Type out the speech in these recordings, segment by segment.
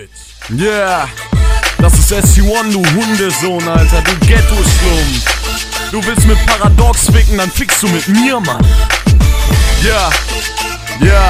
Bitch. Yeah, das ist SC1, du Hundesohn, Alter, du Ghetto-Schlumpf. Du willst mit Paradox ficken, dann fickst du mit mir, Mann. Ja, ja.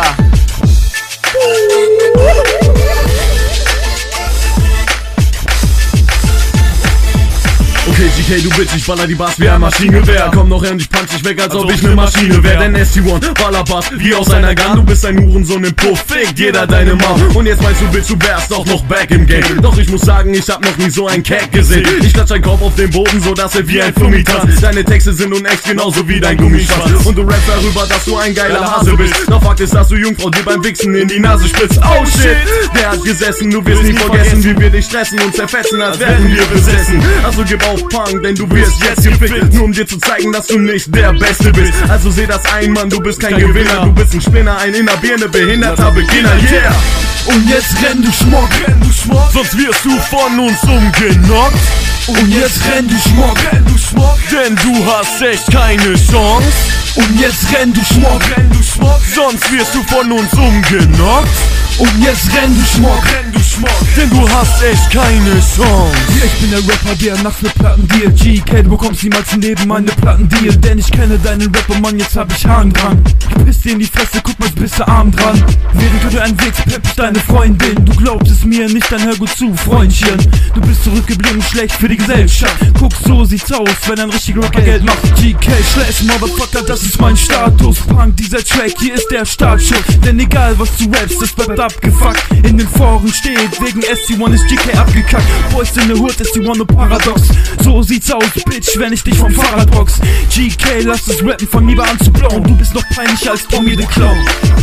Okay, GK, du Bitch, ich baller die Bass wie ein Maschinengewehr. Komm noch her und ich punch dich weg, als ob ich ne Maschine wär. Denn SC1 baller Bass wie aus einer Gun. Du bist ein Hurensohn im Puff, fickt jeder deine Mom. Und jetzt meinst du, Bitch, du wärst auch noch back im Game. Doch ich muss sagen, ich hab noch nie so einen Cack gesehen. Ich klatsch deinen Kopf auf den Boden, so dass er wie ein Flummi tanzt. Deine Texte sind unecht, genauso wie dein Gummischwanz. Und du rappst darüber, dass du ein geiler Hase bist. Doch Fakt ist, dass du Jungfrau dir beim Wichsen in die Nase spritzt. Oh shit, der hat gesessen, du wirst nie vergessen, wie wir dich stressen und zerfetzen, als wären wir besessen. Also gib auf Punk, denn du wirst jetzt gefickt, nur um dir zu zeigen, dass du nicht der Beste bist. Also seh das ein, Mann, du bist kein Gewinner. Du bist ein Spinner, ein innerbier, behinderter Beginner, yeah. Und jetzt renn du Schmock, sonst wirst du von uns umgenockt. Und jetzt renn du Schmock, denn du hast echt keine Chance. Und jetzt renn du Schmock, sonst wirst du von uns umgenockt. und jetzt renn du Schmock, denn du hast echt keine Chance. ja, ich bin der Rapper, der nachts mit Platten deal. GK, du bekommst niemals im Leben meine Plattendeal. Denn ich kenne deinen Rapper, Mann, jetzt hab ich Haaren dran. Ich piss dir in die Fresse, guck mal, bist du arm dran. Während du dir einen Weg pepp ich deine Freundin. Du glaubst es mir nicht, dann hör gut zu, Freundchen. Du bist zurückgeblieben, schlecht für die Gesellschaft. Guck, so sieht's aus, wenn ein richtiger Rapper Geld macht. GK, Schleiß, Motherfucker, das ist mein Status. Punk, dieser Track, hier ist der Startschuss. Denn egal was du rappst, es bleibt abgefuckt. In den Foren steht, wegen SC1 ist GK abgekackt. Boys in the Hood, SC1 und Paradox. So sieht's aus, Bitch, wenn ich dich vom Fahrrad box. GK, lass es rappen, von lieber an zu blauen. Du bist noch peinlicher als Tommy the Clown.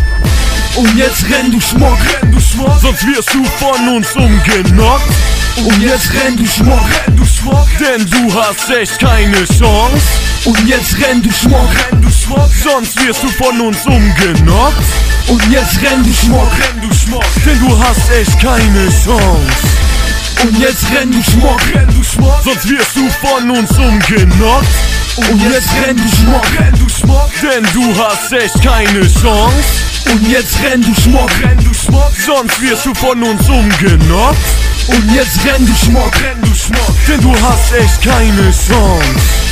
Und jetzt renn du Schmock, sonst wirst du von uns umgenockt. und jetzt renn du Schmock, denn du hast echt keine Chance. und jetzt renn du Schmock, sonst wirst du von uns umgenockt. und jetzt renn du Schmock, denn du hast echt keine Chance. und jetzt renn du Schmock, sonst wirst du von uns umgenockt. und jetzt renn du Schmock, denn du hast echt keine Chance. und jetzt renn du Schmock, sonst wirst du von uns umgenockt. und jetzt renn du Schmock, denn du hast echt keine Chance.